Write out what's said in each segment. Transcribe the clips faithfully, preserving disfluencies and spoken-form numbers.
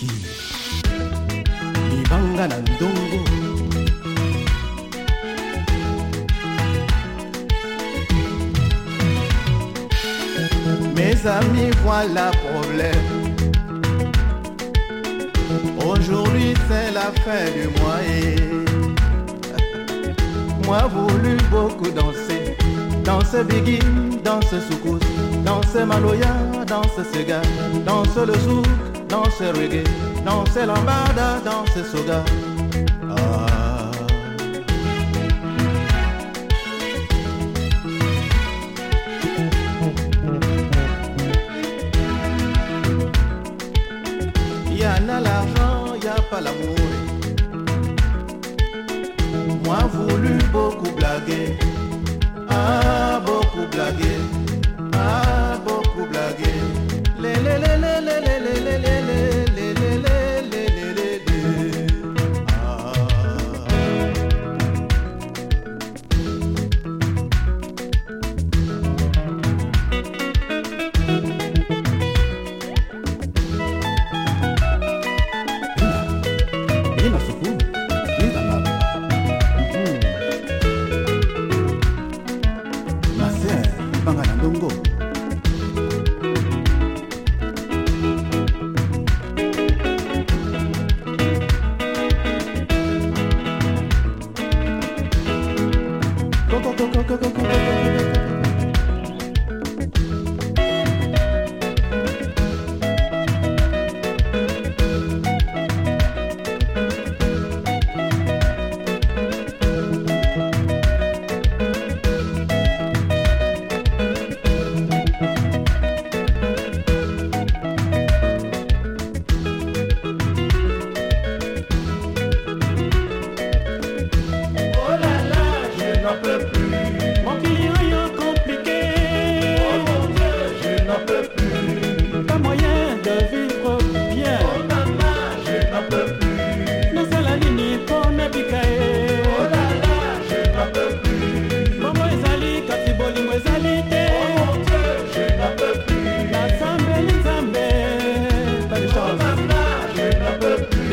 Biggie Libanga na Ndongo. Mes amis, voilà problème. Aujourd'hui c'est la fin du mois et moi voulu beaucoup danser. Danse Biggie, danse Soukous, danse Maloya, danse Sega, danse le souk, danse reggae, danse lambada, danse soga. Ah. Y'a n'a l'argent, y'a pas l'amour. Moi voulu beaucoup blaguer. Ah, beaucoup blaguer, ah, beaucoup blaguer. Les, les, les, les, les, les, les, les, les, les, les, les, les, les, les. Ah. Ina, ina Soukous, ina mama. Libanga na Ndongo. Go, go, go, go, go, go, go, go, go. Mon client est compliqué. Oh mon Dieu, je n'en peux plus. Pas moyen de vivre bien. Oh maman, je n'en peux plus. Nous sommes la ligne pour Nabikae. Oh là là, je n'en peux plus. Maman ezali, kasi bolingo ezali te. Oh mon Dieu, je n'en peux plus. Na Nzambe ni Nzambe. Pas de Oh chance. maman, je n'en peux plus.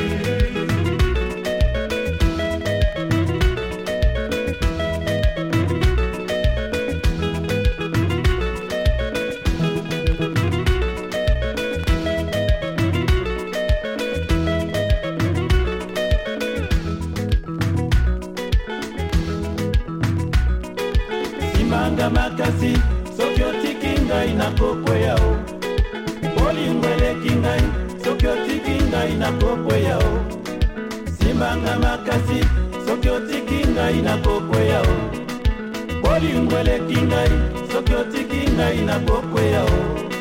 Simanga makasi, soki otiki ngai nakokweya o. Bolingo eleki ngai, soki otiki ngai nakokweya o. Simanga makasi, soki otiki ngai nakokweya o. Bolingo eleki ngai, soki otiki ngai nakokweya o.